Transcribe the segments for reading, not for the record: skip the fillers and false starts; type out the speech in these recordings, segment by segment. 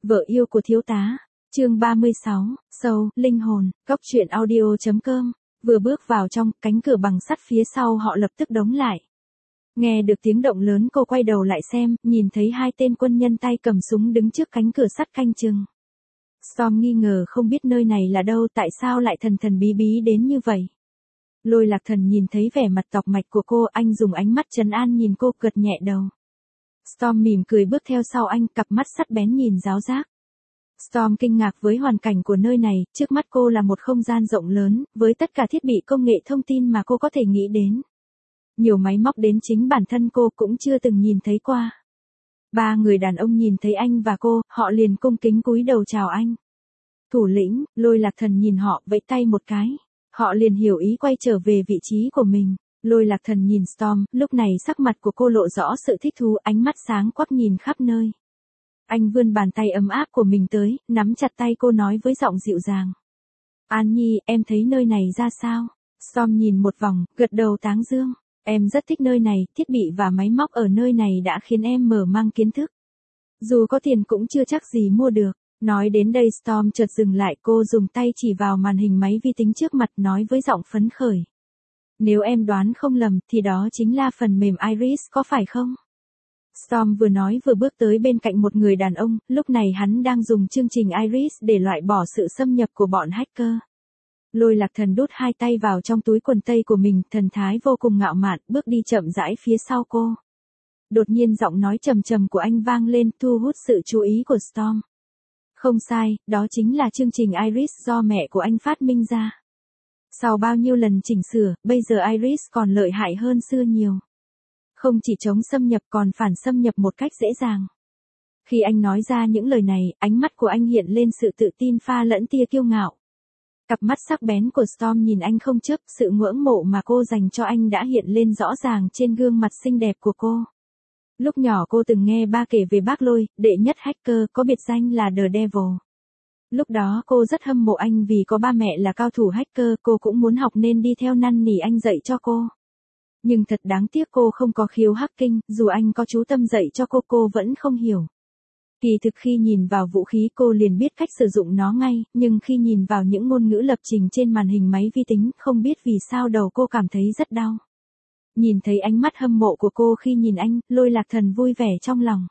Vợ yêu của thiếu tá, chương 36, sâu, linh hồn, góc truyện audio.com, vừa bước vào trong, cánh cửa bằng sắt phía sau họ lập tức đóng lại. Nghe được tiếng động lớn cô quay đầu lại xem, nhìn thấy hai tên quân nhân tay cầm súng đứng trước cánh cửa sắt canh chừng. Storm nghi ngờ không biết nơi này là đâu, tại sao lại thần thần bí bí đến như vậy. Lôi Lạc Thần nhìn thấy vẻ mặt tọc mạch của cô, anh dùng ánh mắt trấn an nhìn cô, gật nhẹ đầu. Storm mỉm cười bước theo sau anh, cặp mắt sắc bén nhìn giáo giác. Storm kinh ngạc với hoàn cảnh của nơi này, trước mắt cô là một không gian rộng lớn, với tất cả thiết bị công nghệ thông tin mà cô có thể nghĩ đến. Nhiều máy móc đến chính bản thân cô cũng chưa từng nhìn thấy qua. Ba người đàn ông nhìn thấy anh và cô, họ liền cung kính cúi đầu chào anh. Thủ lĩnh, Lôi Lạc Thần nhìn họ, vẫy tay một cái. Họ liền hiểu ý quay trở về vị trí của mình. Lôi Lạc Thần nhìn Storm, lúc này sắc mặt của cô lộ rõ sự thích thú, ánh mắt sáng quắc nhìn khắp nơi. Anh vươn bàn tay ấm áp của mình tới, nắm chặt tay cô nói với giọng dịu dàng. An Nhi, em thấy nơi này ra sao? Storm nhìn một vòng, gật đầu tán dương. Em rất thích nơi này, thiết bị và máy móc ở nơi này đã khiến em mở mang kiến thức. Dù có tiền cũng chưa chắc gì mua được. Nói đến đây Storm chợt dừng lại, cô dùng tay chỉ vào màn hình máy vi tính trước mặt nói với giọng phấn khởi. Nếu em đoán không lầm thì đó chính là phần mềm Iris có phải không? Storm vừa nói vừa bước tới bên cạnh một người đàn ông, lúc này hắn đang dùng chương trình Iris để loại bỏ sự xâm nhập của bọn hacker. Lôi Lạc Thần đút hai tay vào trong túi quần tây của mình, thần thái vô cùng ngạo mạn, bước đi chậm rãi phía sau cô. Đột nhiên giọng nói trầm trầm của anh vang lên, thu hút sự chú ý của Storm. Không sai, đó chính là chương trình Iris do mẹ của anh phát minh ra. Sau bao nhiêu lần chỉnh sửa, bây giờ Iris còn lợi hại hơn xưa nhiều. Không chỉ chống xâm nhập còn phản xâm nhập một cách dễ dàng. Khi anh nói ra những lời này, ánh mắt của anh hiện lên sự tự tin pha lẫn tia kiêu ngạo. Cặp mắt sắc bén của Storm nhìn anh không chớp, sự ngưỡng mộ mà cô dành cho anh đã hiện lên rõ ràng trên gương mặt xinh đẹp của cô. Lúc nhỏ cô từng nghe ba kể về bác Lôi, đệ nhất hacker, có biệt danh là The Devil. Lúc đó cô rất hâm mộ anh vì có ba mẹ là cao thủ hacker, cô cũng muốn học nên đi theo năn nỉ anh dạy cho cô. Nhưng thật đáng tiếc cô không có khiếu hacking, dù anh có chú tâm dạy cho cô vẫn không hiểu. Kỳ thực khi nhìn vào vũ khí cô liền biết cách sử dụng nó ngay, nhưng khi nhìn vào những ngôn ngữ lập trình trên màn hình máy vi tính, không biết vì sao đầu cô cảm thấy rất đau. Nhìn thấy ánh mắt hâm mộ của cô khi nhìn anh, Lôi Lạc Thần vui vẻ trong lòng.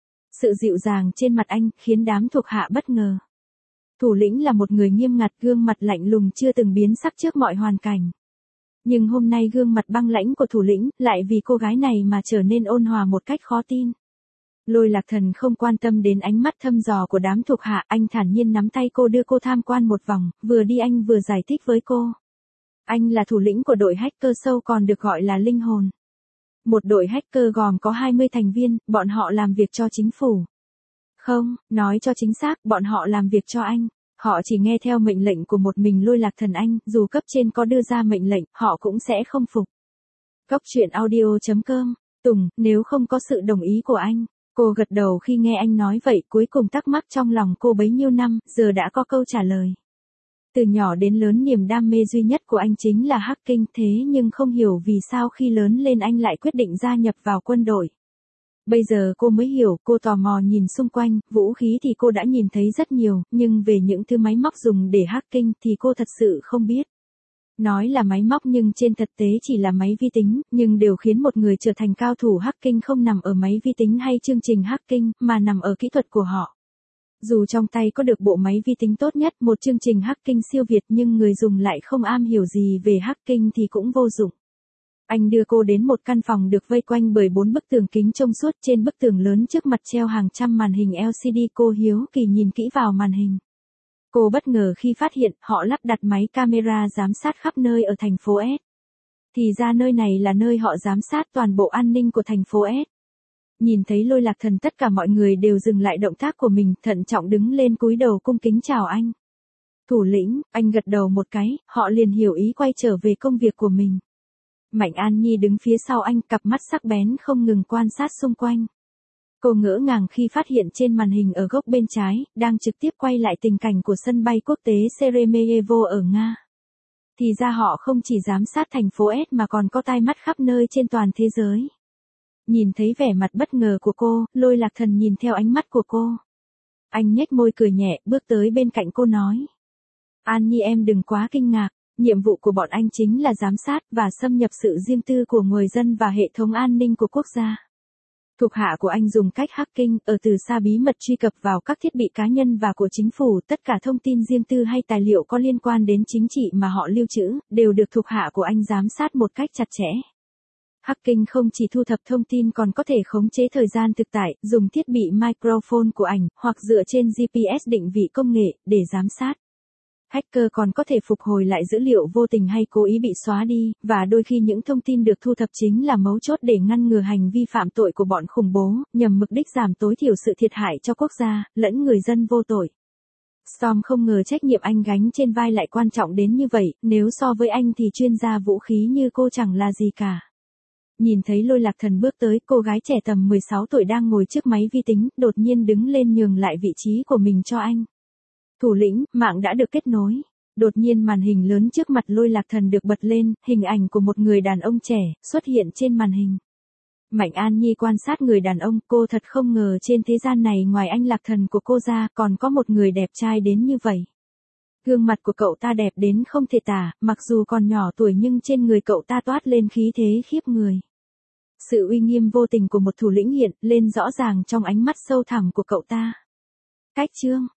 Sự dịu dàng trên mặt anh khiến đám thuộc hạ bất ngờ. Thủ lĩnh là một người nghiêm ngặt, gương mặt lạnh lùng chưa từng biến sắc trước mọi hoàn cảnh. Nhưng hôm nay gương mặt băng lãnh của thủ lĩnh lại vì cô gái này mà trở nên ôn hòa một cách khó tin. Lôi Lạc Thần không quan tâm đến ánh mắt thăm dò của đám thuộc hạ, anh thản nhiên nắm tay cô đưa cô tham quan một vòng, vừa đi anh vừa giải thích với cô. Anh là thủ lĩnh của đội hacker sâu còn được gọi là linh hồn. Một đội hacker gồm có 20 thành viên, bọn họ làm việc cho chính phủ. Không, nói cho chính xác, bọn họ làm việc cho anh. Họ chỉ nghe theo mệnh lệnh của một mình Lôi Lạc Thần anh, dù cấp trên có đưa ra mệnh lệnh, họ cũng sẽ không phục. Góc truyện audio.com, Tùng, nếu không có sự đồng ý của anh. Cô gật đầu khi nghe anh nói vậy, cuối cùng thắc mắc trong lòng cô bấy nhiêu năm, giờ đã có câu trả lời. Từ nhỏ đến lớn niềm đam mê duy nhất của anh chính là hacking, thế nhưng không hiểu vì sao khi lớn lên anh lại quyết định gia nhập vào quân đội. Bây giờ cô mới hiểu, cô tò mò nhìn xung quanh, vũ khí thì cô đã nhìn thấy rất nhiều, nhưng về những thứ máy móc dùng để hacking thì cô thật sự không biết. Nói là máy móc nhưng trên thực tế chỉ là máy vi tính, nhưng điều khiến một người trở thành cao thủ hacking không nằm ở máy vi tính hay chương trình hacking, mà nằm ở kỹ thuật của họ. Dù trong tay có được bộ máy vi tính tốt nhất, một chương trình hacking siêu việt nhưng người dùng lại không am hiểu gì về hacking thì cũng vô dụng. Anh đưa cô đến một căn phòng được vây quanh bởi 4 bức tường kính trong suốt, trên bức tường lớn trước mặt treo hàng trăm màn hình LCD, cô hiếu kỳ nhìn kỹ vào màn hình. Cô bất ngờ khi phát hiện họ lắp đặt máy camera giám sát khắp nơi ở thành phố S. Thì ra nơi này là nơi họ giám sát toàn bộ an ninh của thành phố S. Nhìn thấy Lôi Lạc Thần tất cả mọi người đều dừng lại động tác của mình, thận trọng đứng lên cúi đầu cung kính chào anh. Thủ lĩnh, anh gật đầu một cái, họ liền hiểu ý quay trở về công việc của mình. Mạnh An Nhi đứng phía sau anh, cặp mắt sắc bén không ngừng quan sát xung quanh. Cô ngỡ ngàng khi phát hiện trên màn hình ở góc bên trái, đang trực tiếp quay lại tình cảnh của sân bay quốc tế Sheremetyevo ở Nga. Thì ra họ không chỉ giám sát thành phố S mà còn có tai mắt khắp nơi trên toàn thế giới. Nhìn thấy vẻ mặt bất ngờ của cô, Lôi Lạc Thần nhìn theo ánh mắt của cô. Anh nhếch môi cười nhẹ, bước tới bên cạnh cô nói. An Nhi em đừng quá kinh ngạc, nhiệm vụ của bọn anh chính là giám sát và xâm nhập sự riêng tư của người dân và hệ thống an ninh của quốc gia. Thuộc hạ của anh dùng cách hacking, ở từ xa bí mật truy cập vào các thiết bị cá nhân và của chính phủ, tất cả thông tin riêng tư hay tài liệu có liên quan đến chính trị mà họ lưu trữ, đều được thuộc hạ của anh giám sát một cách chặt chẽ. Hacking không chỉ thu thập thông tin còn có thể khống chế thời gian thực tại, dùng thiết bị microphone của ảnh, hoặc dựa trên GPS định vị công nghệ, để giám sát. Hacker còn có thể phục hồi lại dữ liệu vô tình hay cố ý bị xóa đi, và đôi khi những thông tin được thu thập chính là mấu chốt để ngăn ngừa hành vi phạm tội của bọn khủng bố, nhằm mục đích giảm tối thiểu sự thiệt hại cho quốc gia, lẫn người dân vô tội. Storm không ngờ trách nhiệm anh gánh trên vai lại quan trọng đến như vậy, nếu so với anh thì chuyên gia vũ khí như cô chẳng là gì cả. Nhìn thấy Lôi Lạc Thần bước tới, cô gái trẻ tầm 16 tuổi đang ngồi trước máy vi tính, đột nhiên đứng lên nhường lại vị trí của mình cho anh. Thủ lĩnh, mạng đã được kết nối. Đột nhiên màn hình lớn trước mặt Lôi Lạc Thần được bật lên, hình ảnh của một người đàn ông trẻ, xuất hiện trên màn hình. Mạnh An Nhi quan sát người đàn ông, cô thật không ngờ trên thế gian này ngoài anh Lạc Thần của cô ra, còn có một người đẹp trai đến như vậy. Gương mặt của cậu ta đẹp đến không thể tả, mặc dù còn nhỏ tuổi nhưng trên người cậu ta toát lên khí thế khiếp người. Sự uy nghiêm vô tình của một thủ lĩnh hiện lên rõ ràng trong ánh mắt sâu thẳm của cậu ta. Cách chương